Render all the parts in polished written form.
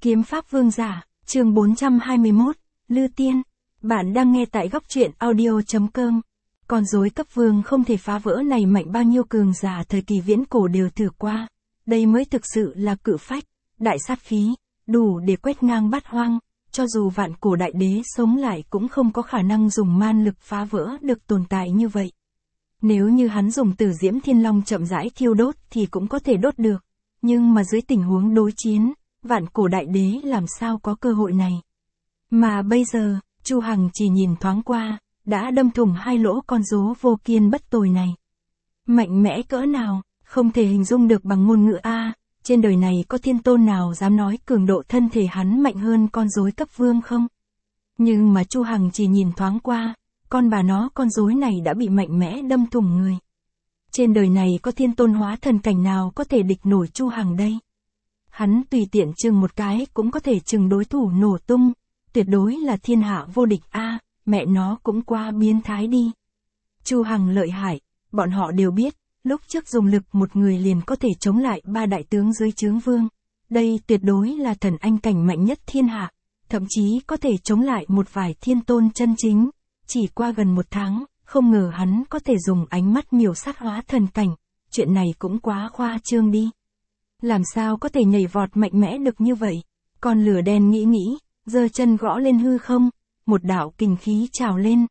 Kiếm Pháp Vương Giả, chương 421, Lư Tiên. Bạn đang nghe tại góc truyện audio.com. Con rối cấp vương không thể phá vỡ này mạnh bao nhiêu cường giả thời kỳ viễn cổ đều thử qua. Đây mới thực sự là cự phách, đại sát khí, đủ để quét ngang bát hoang. Cho dù vạn cổ đại đế sống lại cũng không có khả năng dùng man lực phá vỡ được tồn tại như vậy. Nếu như hắn dùng Tử Diễm Thiên Long chậm rãi thiêu đốt thì cũng có thể đốt được. Nhưng mà dưới tình huống đối chiến, vạn cổ đại đế làm sao có cơ hội này. Mà bây giờ, Chu Hằng chỉ nhìn thoáng qua, đã đâm thủng hai lỗ con rố vô kiên bất tồi này. Mạnh mẽ cỡ nào, không thể hình dung được bằng ngôn ngữ A, trên đời này có thiên tôn nào dám nói cường độ thân thể hắn mạnh hơn con rối cấp vương không? Nhưng mà Chu Hằng chỉ nhìn thoáng qua, con rối này đã bị mạnh mẽ đâm thủng người. Trên đời này có thiên tôn hóa thần cảnh nào có thể địch nổi Chu Hằng đây? Hắn tùy tiện chừng một cái cũng có thể chừng đối thủ nổ tung, tuyệt đối là thiên hạ vô địch a, mẹ nó cũng quá biến thái đi. Chu Hằng lợi hại, bọn họ đều biết, lúc trước dùng lực một người liền có thể chống lại ba đại tướng dưới trướng vương. Đây tuyệt đối là thần anh cảnh mạnh nhất thiên hạ, thậm chí có thể chống lại một vài thiên tôn chân chính. Chỉ qua gần một tháng, không ngờ hắn có thể dùng ánh mắt miểu sát hóa thần cảnh, chuyện này cũng quá khoa trương đi. Làm sao có thể nhảy vọt mạnh mẽ được như vậy? Con lửa đen nghĩ, giơ chân gõ lên hư không, một đạo kình khí trào lên,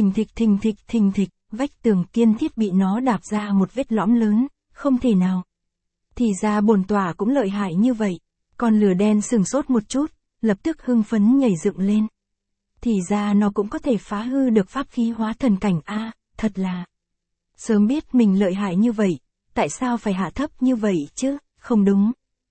thình thịch, vách tường kiên thiết bị nó đạp ra một vết lõm lớn, không thể nào. Thì ra bổn tỏa cũng lợi hại như vậy. Con lửa đen sừng sốt một chút, lập tức hưng phấn nhảy dựng lên. Thì ra nó cũng có thể phá hư được pháp khí hóa thần cảnh a, thật là. Sớm biết mình lợi hại như vậy, tại sao phải hạ thấp như vậy chứ? Không đúng.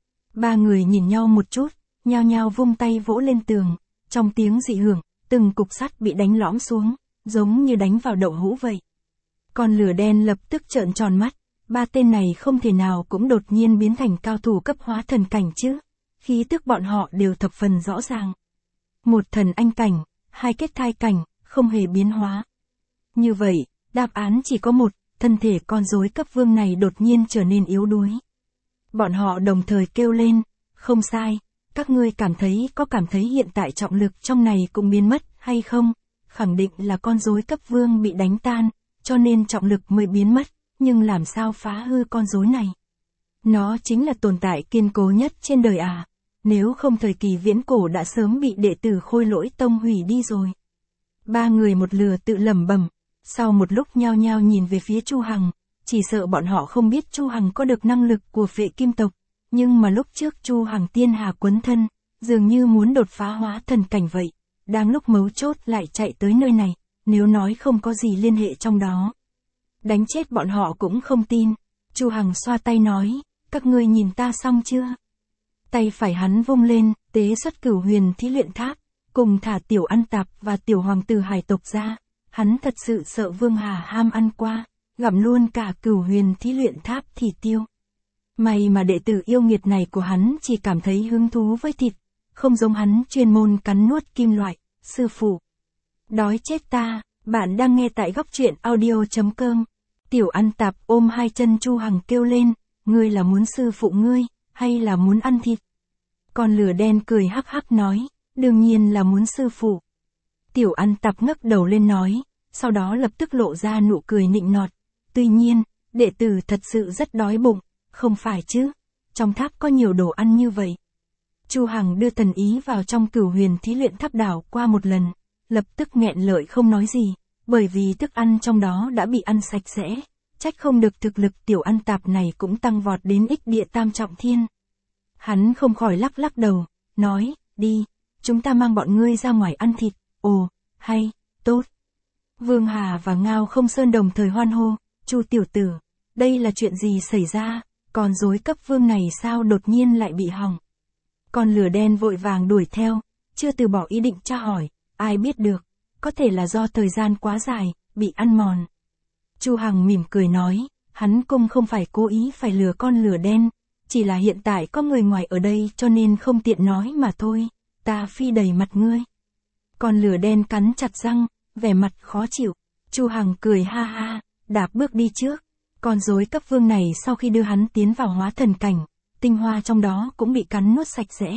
Ba người nhìn nhau một chút, nhao nhao vung tay vỗ lên tường, trong tiếng dị hưởng, từng cục sắt bị đánh lõm xuống, giống như đánh vào đậu hũ vậy. Con lửa đen lập tức trợn tròn mắt, ba tên này không thể nào cũng đột nhiên biến thành cao thủ cấp hóa thần cảnh chứ, khí tức bọn họ đều thập phần rõ ràng. Một thần anh cảnh, hai kết thai cảnh, không hề biến hóa. Như vậy, đáp án chỉ có một, thân thể con rối cấp vương này đột nhiên trở nên yếu đuối. Bọn họ đồng thời kêu lên, không sai, các ngươi cảm thấy hiện tại trọng lực trong này cũng biến mất hay không? Khẳng định là con rối cấp vương bị đánh tan, cho nên trọng lực mới biến mất, nhưng làm sao phá hư con rối này? Nó chính là tồn tại kiên cố nhất trên đời à, nếu không thời kỳ viễn cổ đã sớm bị đệ tử Khôi Lỗi Tông hủy đi rồi. Ba người một lừa tự lẩm bẩm, sau một lúc nhao nhao nhìn về phía Chu Hằng. Chỉ sợ bọn họ không biết Chu Hằng có được năng lực của Phệ Kim tộc, nhưng mà lúc trước Chu Hằng tiên hà quấn thân, dường như muốn đột phá hóa thần cảnh vậy, đang lúc mấu chốt lại chạy tới nơi này, nếu nói không có gì liên hệ trong đó. Đánh chết bọn họ cũng không tin. Chu Hằng xoa tay nói, các ngươi nhìn ta xong chưa? Tay phải hắn vung lên, tế xuất Cửu Huyền Thí Luyện Tháp, cùng thả Tiểu Ăn Tạp và Tiểu Hoàng tử Hải tộc ra. Hắn thật sự sợ Vương Hà ham ăn qua, gặm luôn cả Cửu Huyền Thí Luyện Tháp thì tiêu. May mà đệ tử yêu nghiệt này của hắn chỉ cảm thấy hứng thú với thịt, không giống hắn chuyên môn cắn nuốt kim loại. Sư phụ, đói chết ta. Bạn đang nghe tại góc truyện audio.com. Tiểu Ăn Tạp ôm hai chân Chu Hằng kêu lên, ngươi là muốn sư phụ ngươi, hay là muốn ăn thịt? Con lửa đen cười hắc hắc nói, đương nhiên là muốn sư phụ. Tiểu Ăn Tạp ngước đầu lên nói, sau đó lập tức lộ ra nụ cười nịnh nọt. Tuy nhiên, đệ tử thật sự rất đói bụng, không phải chứ? Trong tháp có nhiều đồ ăn như vậy. Chu Hằng đưa thần ý vào trong Cửu Huyền Thí Luyện Tháp đảo qua một lần, lập tức nghẹn lợi không nói gì, bởi vì thức ăn trong đó đã bị ăn sạch sẽ, trách không được thực lực Tiểu Ăn Tạp này cũng tăng vọt đến ích địa tam trọng thiên. Hắn không khỏi lắc đầu, nói, đi, chúng ta mang bọn ngươi ra ngoài ăn thịt. Ồ, hay, tốt. Vương Hà và Ngao Không Sơn đồng thời hoan hô, Chu tiểu tử, đây là chuyện gì xảy ra, con rối cấp vương này sao đột nhiên lại bị hỏng. Con lửa đen vội vàng đuổi theo, chưa từ bỏ ý định tra hỏi, ai biết được, có thể là do thời gian quá dài, bị ăn mòn. Chu Hằng mỉm cười nói, hắn cũng không phải cố ý phải lừa con lửa đen, chỉ là hiện tại có người ngoài ở đây cho nên không tiện nói mà thôi, ta phi đầy mặt ngươi. Con lửa đen cắn chặt răng, vẻ mặt khó chịu. Chu Hằng cười ha ha, đạp bước đi trước. Con rối cấp vương này sau khi đưa hắn tiến vào hóa thần cảnh, tinh hoa trong đó cũng bị cắn nuốt sạch sẽ,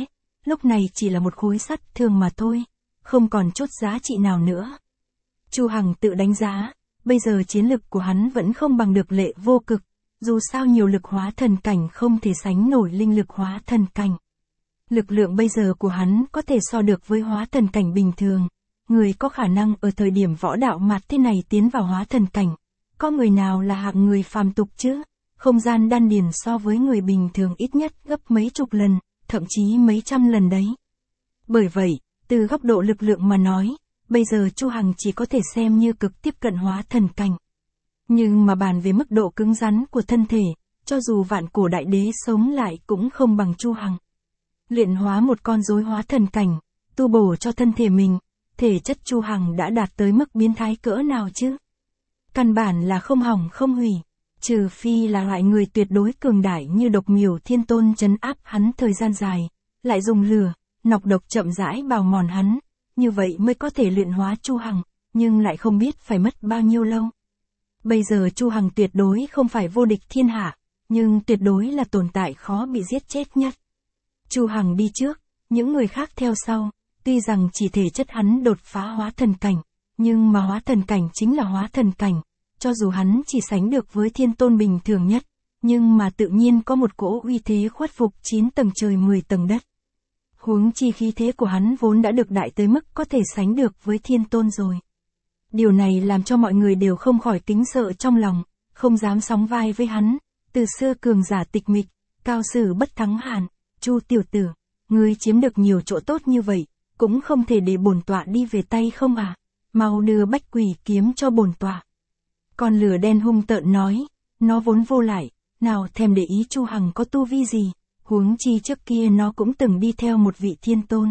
lúc này chỉ là một khối sắt thường mà thôi, không còn chút giá trị nào nữa. Chu Hằng tự đánh giá, bây giờ chiến lực của hắn vẫn không bằng được Lệ Vô Cực, dù sao nhiều lực hóa thần cảnh không thể sánh nổi linh lực hóa thần cảnh. Lực lượng bây giờ của hắn có thể so được với hóa thần cảnh bình thường. Người có khả năng ở thời điểm võ đạo mạt thế này tiến vào hóa thần cảnh. Có người nào là hạng người phàm tục chứ? Không gian đan điền so với người bình thường ít nhất gấp mấy chục lần, thậm chí mấy trăm lần đấy. Bởi vậy, từ góc độ lực lượng mà nói, bây giờ Chu Hằng chỉ có thể xem như cực tiếp cận hóa thần cảnh. Nhưng mà bàn về mức độ cứng rắn của thân thể, cho dù vạn cổ đại đế sống lại cũng không bằng Chu Hằng. Luyện hóa một con rối hóa thần cảnh, tu bổ cho thân thể mình, thể chất Chu Hằng đã đạt tới mức biến thái cỡ nào chứ? Căn bản là không hỏng không hủy, trừ phi là loại người tuyệt đối cường đại như Độc Miểu Thiên Tôn trấn áp hắn thời gian dài, lại dùng lửa, nọc độc chậm rãi bào mòn hắn, như vậy mới có thể luyện hóa Chu Hằng, nhưng lại không biết phải mất bao nhiêu lâu. Bây giờ Chu Hằng tuyệt đối không phải vô địch thiên hạ, nhưng tuyệt đối là tồn tại khó bị giết chết nhất. Chu Hằng đi trước, những người khác theo sau, tuy rằng chỉ thể chất hắn đột phá hóa thần cảnh, nhưng mà hóa thần cảnh chính là hóa thần cảnh, cho dù hắn chỉ sánh được với thiên tôn bình thường nhất, nhưng mà tự nhiên có một cỗ uy thế khuất phục 9 tầng trời 10 tầng đất. Huống chi khí thế của hắn vốn đã được đại tới mức có thể sánh được với thiên tôn rồi. Điều này làm cho mọi người đều không khỏi kính sợ trong lòng, không dám sóng vai với hắn. Từ xưa cường giả tịch mịch, cao sử bất thắng hạn, Chu tiểu tử, ngươi chiếm được nhiều chỗ tốt như vậy, cũng không thể để bổn tọa đi về tay không à? Mau đưa Bách Quỷ kiếm cho bổn tọa. Con lửa đen hung tợn nói, nó vốn vô lại, nào thèm để ý Chu Hằng có tu vi gì, huống chi trước kia nó cũng từng đi theo một vị thiên tôn.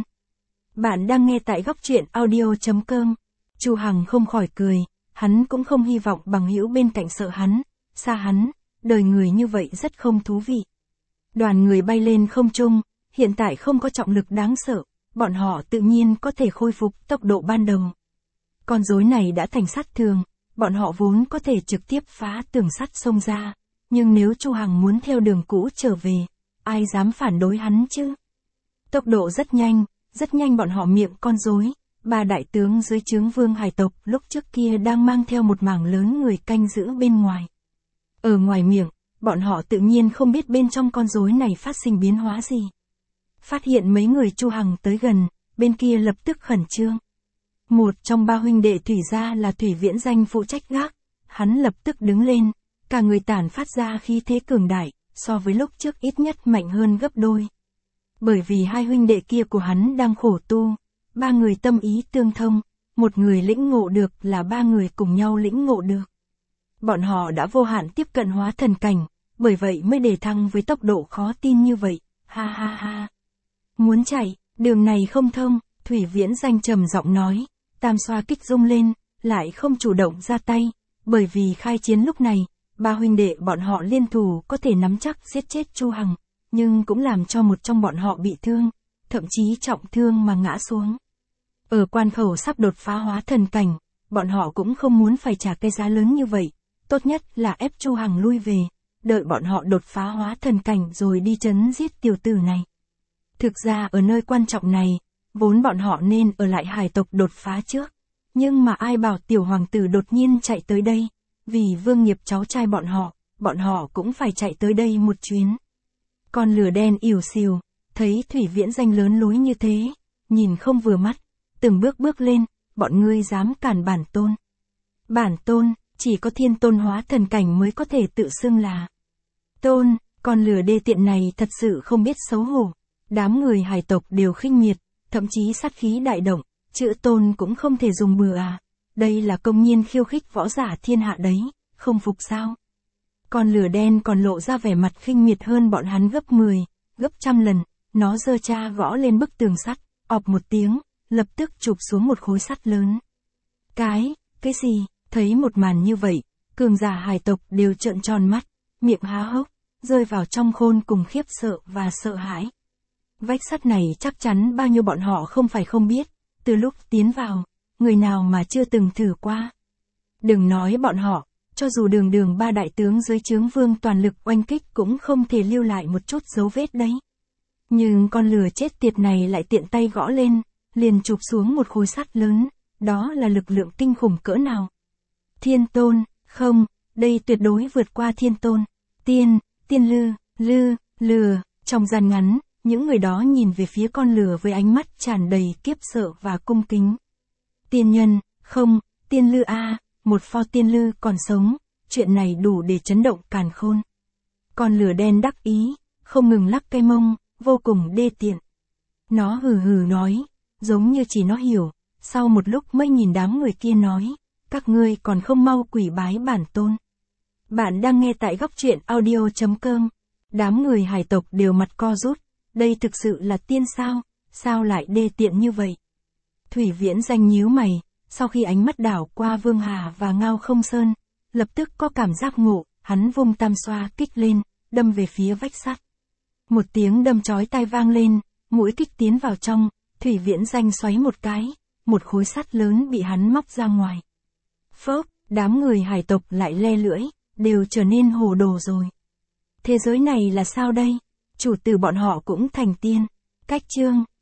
Bạn đang nghe tại góc truyện audio.com. Chu Hằng không khỏi cười, hắn cũng không hy vọng bằng hữu bên cạnh sợ hắn, xa hắn, đời người như vậy rất không thú vị. Đoàn người bay lên không trung, hiện tại không có trọng lực đáng sợ, bọn họ tự nhiên có thể khôi phục tốc độ ban đầu. Con rối này đã thành sắt thường, bọn họ vốn có thể trực tiếp phá tường sắt xông ra, nhưng nếu Chu Hằng muốn theo đường cũ trở về, ai dám phản đối hắn chứ? Tốc độ rất nhanh bọn họ miệng con rối. Ba đại tướng dưới trướng Vương Hải tộc lúc trước kia đang mang theo một mảng lớn người canh giữ bên ngoài. Ở ngoài miệng, bọn họ tự nhiên không biết bên trong con rối này phát sinh biến hóa gì. Phát hiện mấy người Chu Hằng tới gần, bên kia lập tức khẩn trương. Một trong ba huynh đệ Thủy gia là Thủy Viễn Danh phụ trách gác, hắn lập tức đứng lên, cả người tản phát ra khí thế cường đại, so với lúc trước ít nhất mạnh hơn gấp đôi. Bởi vì hai huynh đệ kia của hắn đang khổ tu. Ba người tâm ý tương thông, một người lĩnh ngộ được là ba người cùng nhau lĩnh ngộ được. Bọn họ đã vô hạn tiếp cận hóa thần cảnh, bởi vậy mới đề thăng với tốc độ khó tin như vậy, ha ha ha. Muốn chạy, đường này không thông, Thủy Viễn Danh trầm giọng nói, tam xoa kích rung lên, lại không chủ động ra tay, bởi vì khai chiến lúc này, ba huynh đệ bọn họ liên thủ có thể nắm chắc giết chết Chu Hằng, nhưng cũng làm cho một trong bọn họ bị thương, thậm chí trọng thương mà ngã xuống. Ở quan khẩu sắp đột phá hóa thần cảnh, bọn họ cũng không muốn phải trả cái giá lớn như vậy, tốt nhất là ép Chu Hằng lui về, đợi bọn họ đột phá hóa thần cảnh rồi đi trấn giết tiểu tử này. Thực ra ở nơi quan trọng này, vốn bọn họ nên ở lại Hải tộc đột phá trước, nhưng mà ai bảo tiểu hoàng tử đột nhiên chạy tới đây, vì Vương Nghiệp cháu trai bọn họ cũng phải chạy tới đây một chuyến. Con lửa đen ỉu xìu, thấy Thủy Viễn Danh lớn lối như thế, nhìn không vừa mắt. Từng bước lên, bọn ngươi dám cản bản tôn. Bản tôn, chỉ có thiên tôn hóa thần cảnh mới có thể tự xưng là tôn, con lửa đê tiện này thật sự không biết xấu hổ. Đám người Hải tộc đều khinh miệt, thậm chí sát khí đại động, chữ tôn cũng không thể dùng bừa à. Đây là công nhiên khiêu khích võ giả thiên hạ đấy, không phục sao? Con lửa đen còn lộ ra vẻ mặt khinh miệt hơn bọn hắn gấp 10, gấp trăm lần, nó giơ cha gõ lên bức tường sắt, ọp một tiếng. Lập tức chụp xuống một khối sắt lớn. Cái gì, thấy một màn như vậy, cường giả Hải tộc đều trợn tròn mắt, miệng há hốc, rơi vào trong khôn cùng khiếp sợ và sợ hãi. Vách sắt này chắc chắn bao nhiêu bọn họ không phải không biết, từ lúc tiến vào, người nào mà chưa từng thử qua. Đừng nói bọn họ, cho dù đường ba đại tướng dưới trướng Vương toàn lực oanh kích cũng không thể lưu lại một chút dấu vết đấy. Nhưng con lừa chết tiệt này lại tiện tay gõ lên, liền chụp xuống một khối sắt lớn, đó là lực lượng kinh khủng cỡ nào. Thiên tôn, không, đây tuyệt đối vượt qua thiên tôn. Tiên lừa, trong gian ngắn, những người đó nhìn về phía con lừa với ánh mắt tràn đầy kiếp sợ và cung kính. Tiên nhân, không, tiên lư a, một pho tiên lư còn sống, chuyện này đủ để chấn động càn khôn. Con lừa đen đắc ý, không ngừng lắc cái mông, vô cùng đê tiện. Nó hừ hừ nói, giống như chỉ nó hiểu, sau một lúc mới nhìn đám người kia nói, các ngươi còn không mau quỳ bái bản tôn. Bạn đang nghe tại góc truyện audio.com. Đám người hải tộc đều mặt co rút, đây thực sự là tiên sao lại đê tiện như vậy. Thủy Viễn Danh nhíu mày, sau khi ánh mắt đảo qua Vương Hà và Ngao Không Sơn, lập tức có cảm giác ngộ, hắn vung tam xoa kích lên, đâm về phía vách sắt. Một tiếng đâm chói tai vang lên, mũi kích tiến vào trong, Thủy Viễn Danh xoáy một cái, một khối sắt lớn bị hắn móc ra ngoài. Phốc, đám người hải tộc lại le lưỡi, đều trở nên hồ đồ rồi. Thế giới này là sao đây? Chủ tử bọn họ cũng thành tiên. Cách chương